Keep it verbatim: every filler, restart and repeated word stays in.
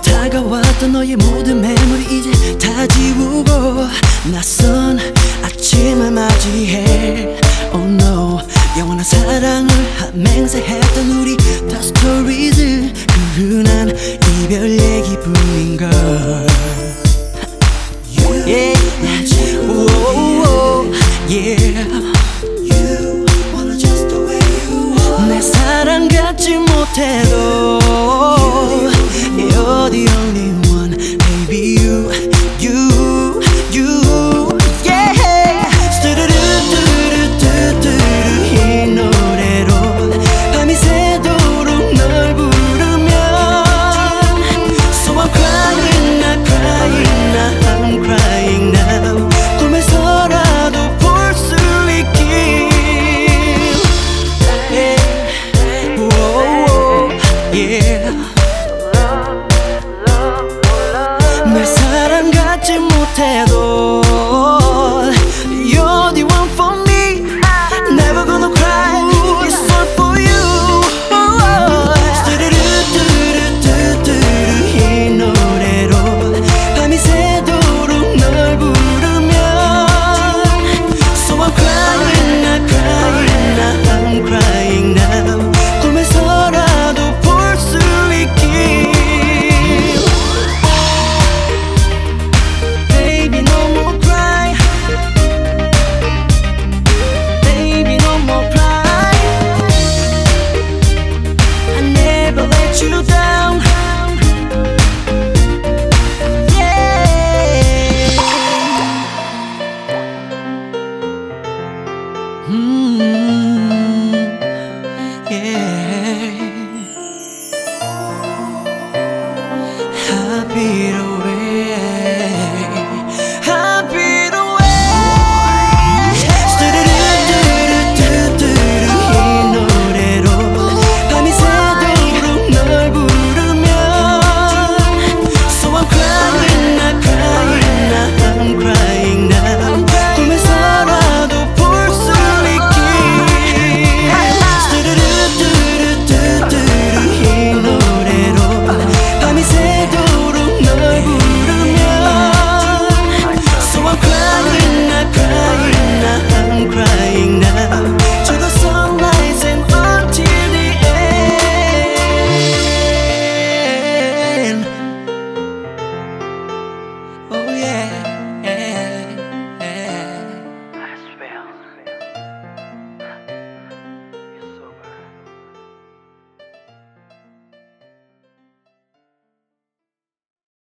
다가왔던 너의 모든 메모리 이제 다 지우고 낯선 아침을 맞이해. Oh no, 영원한 사랑을 맹세했던 우리 다 스토리즈, 그 흔한 이별 얘기뿐인걸. Yeah, whoa, yeah. You wanna just the way you are. 내 사랑 갖지 못해도 You're the only one, baby. You, you, you, yeah. 스르르 뚜르 뚜르 이 노래로 밤이 새도록 널 부르면 So I'm crying, not crying, now I'm crying now. 꿈에서라도 볼 수 있길. Yeah, whoa, yeah. 내 사랑 갖지 못해도 You're the one for me. Never gonna cry, it's all for you. 스르르 뚜르 뚜르 뚜르 이 노래로 밤이 새도록 널 부르면 So I'm crying, not crying, now I'm crying now. 꿈에서라도 볼 수 있길. You down, yeah. Mm, yeah. Happy.